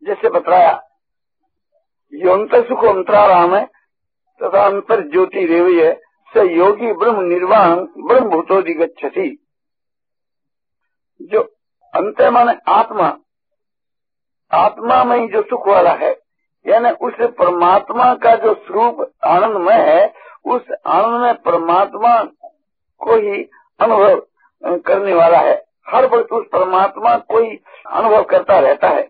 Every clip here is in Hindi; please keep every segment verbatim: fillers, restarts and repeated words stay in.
जैसे बताया यो अंतर सुख अंतराराम है तथा अंतर ज्योति रेवी है स योगी ब्रह्म निर्वाण ब्रह्म भूतोदिगच्छति। जो अंत माने आत्मा, आत्मा में ही जो सुख वाला है, यानी उस परमात्मा का जो स्वरूप आनंदमय है, उस आनंद में परमात्मा को ही अनुभव करने वाला है। हर वक्त उस परमात्मा को ही अनुभव करता रहता है।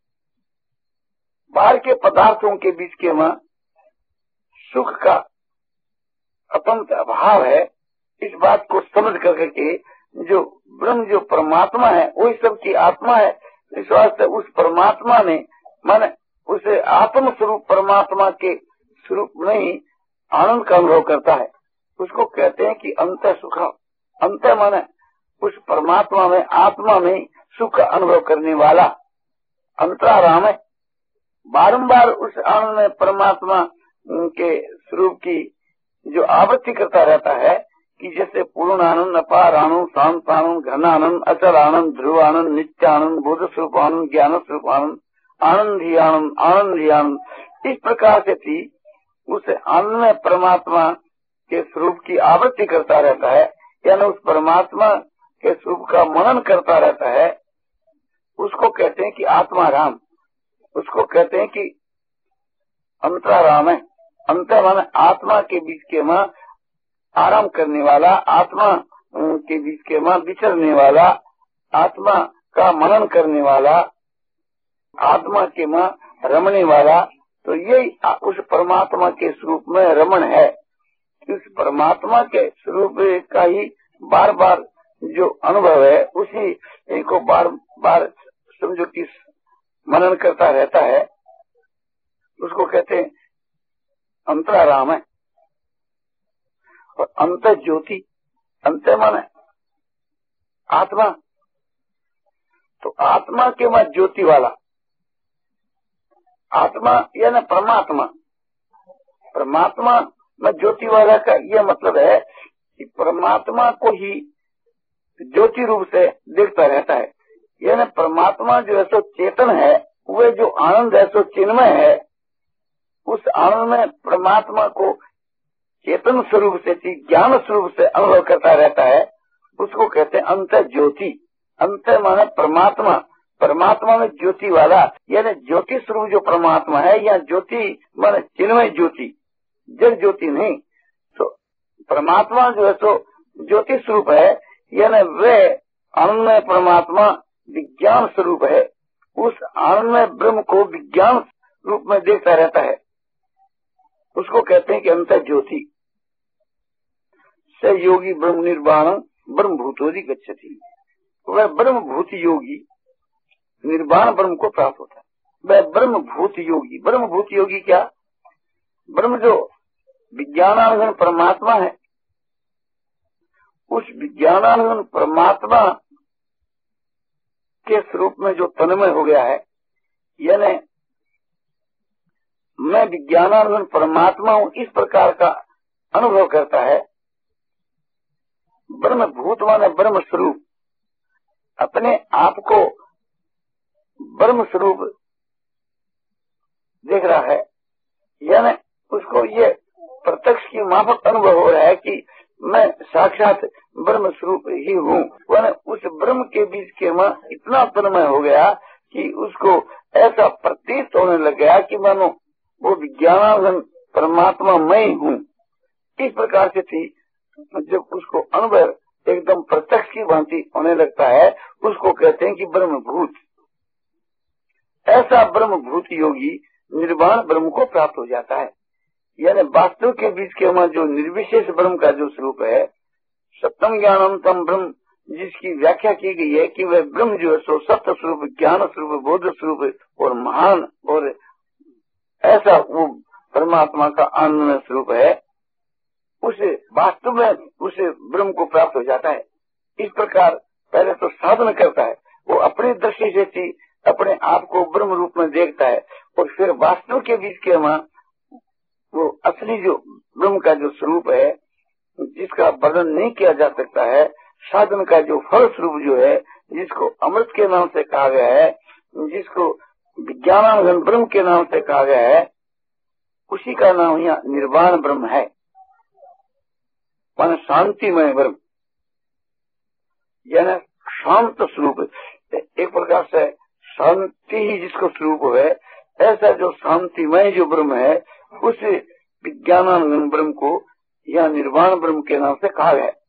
बाहर के पदार्थों के बीच के में सुख का अपंत अभाव है। इस बात को समझ करके जो ब्रह्म जो परमात्मा है वही सबकी आत्मा है। इस वास्ते उस परमात्मा ने माने उस आत्म स्वरूप परमात्मा के स्वरूप में ही आनंद का अनुभव करता है। उसको कहते हैं कि अंत सुख। अंत माने उस परमात्मा में आत्मा में सुख का अनुभव करने वाला अंतराराम है। बारंबार उस आनंद में परमात्मा के स्वरूप की जो आवृत्ति करता रहता है कि जैसे पूर्ण आनंद, अपार आनंद, शांत आनंद, घन आनंद, अचल आनंद, ध्रुव आनंद, नित्य आनंद, बोध स्वरूप आनंद, ज्ञान स्वरूप आनंद, आनंद ही आनंद, आनंद ही आनंद, इस प्रकार से थी उस आनंद में परमात्मा के स्वरूप की आवृत्ति करता रहता है, यानी उस परमात्मा के स्वरूप का मनन करता रहता है। उसको कहते हैं कि आत्मा राम, उसको कहते हैं कि अंतराराम है। अंत माने आत्मा के बीच के में आराम करने वाला, आत्मा के बीच के में विचरने वाला, आत्मा का मनन करने वाला, आत्मा के में रमने वाला। तो यही उस परमात्मा के स्वरूप में रमण है। उस परमात्मा के स्वरूप का ही बार बार जो अनुभव है उसी को बार बार समझो कि मनन करता रहता है। उसको कहते हैं अंतराराम है। और अंत ज्योति, अंत माने आत्मा, तो आत्मा के बाद ज्योति वाला, आत्मा यानी परमात्मा, परमात्मा में ज्योति वाला का यह मतलब है कि परमात्मा को ही ज्योति रूप से देखता रहता है। यानी परमात्मा जो है सो चेतन है, वह जो आनंद है सो चिन्मय है। उस आनंद में परमात्मा को चेतन स्वरूप से, ज्ञान स्वरूप से अनुभव करता रहता है। उसको कहते हैं अंत ज्योति। अंत माने परमात्मा, परमात्मा में ज्योति वाला, यानी ज्योति स्वरूप जो परमात्मा है, या ज्योति माने चिन्मय ज्योति, जड़ ज्योति नहीं। तो परमात्मा जो है तो ज्योति स्वरूप है, यानी वह आनंद में परमात्मा विज्ञान स्वरूप है। उस आनंद में ब्रह्म को विज्ञान रूप में देखता रहता है। उसको कहते हैं कि अंत ज्योति से योगी ब्रह्म निर्वाण ब्रह्म भूतोदि गच्छति। वह ब्रह्म भूत योगी निर्वाण ब्रह्म को प्राप्त होता है। वह ब्रह्म भूत योगी, ब्रह्म भूत योगी क्या? ब्रह्म जो विज्ञानानंद परमात्मा है, उस विज्ञानानंद परमात्मा के स्वरूप में जो तन्मय हो गया है, यानी मैं विज्ञानानंद परमात्मा हूँ, इस प्रकार का अनुभव करता है। ब्रह्म भूत माने ब्रह्म स्वरूप, अपने आप को ब्रह्म स्वरूप देख रहा है, यानी उसको ये प्रत्यक्ष की माफक अनुभव हो रहा है कि मैं साक्षात ब्रह्म स्वरूप ही हूँ। उस ब्रह्म के बीच के में इतना तन्मय हो गया कि उसको ऐसा प्रतीत होने लग गया कि मानो वो विज्ञानानंद परमात्मा मैं ही हूँ। इस प्रकार से थी जब उसको अनुभव एकदम प्रत्यक्ष की भांति होने लगता है, उसको कहते हैं कि ब्रह्म भूत। ऐसा ब्रह्म भूत योगी निर्वाण ब्रह्म को प्राप्त हो जाता है। यानी वास्तव के बीच के में जो निर्विशेष ब्रह्म का जो स्वरूप है, सप्तम ज्ञानम तम ब्रह्म, जिसकी व्याख्या की गई है कि वह ब्रह्म जो है सो सत्य स्वरूप, ज्ञान स्वरूप, बोध स्वरूप और महान और ऐसा वो परमात्मा का आनंद स्वरूप है, उसे वास्तव में उसे ब्रह्म को प्राप्त हो जाता है। इस प्रकार पहले तो साधन करता है, वो अपनी दृष्टि से थी अपने आप को ब्रह्म रूप में देखता है, और फिर वास्तव के बीच के वहाँ वो असली जो ब्रह्म का जो स्वरूप है, जिसका वर्णन नहीं किया जा सकता है, साधन का जो फल स्वरूप जो है, जिसको अमृत के नाम से कहा गया है, जिसको विज्ञान विज्ञानानंद ब्रह्म के नाम से कहा गया है, उसी का नाम यहाँ निर्वाण ब्रह्म है, मान शांतिमय ब्रह्म, यानी शांत स्वरूप। एक प्रकार से शांति ही जिसको स्वरूप है, ऐसा जो शांतिमय जो ब्रह्म है, उस विज्ञानानंद ब्रह्म को यह निर्वाण ब्रह्म के नाम से कहा गया है।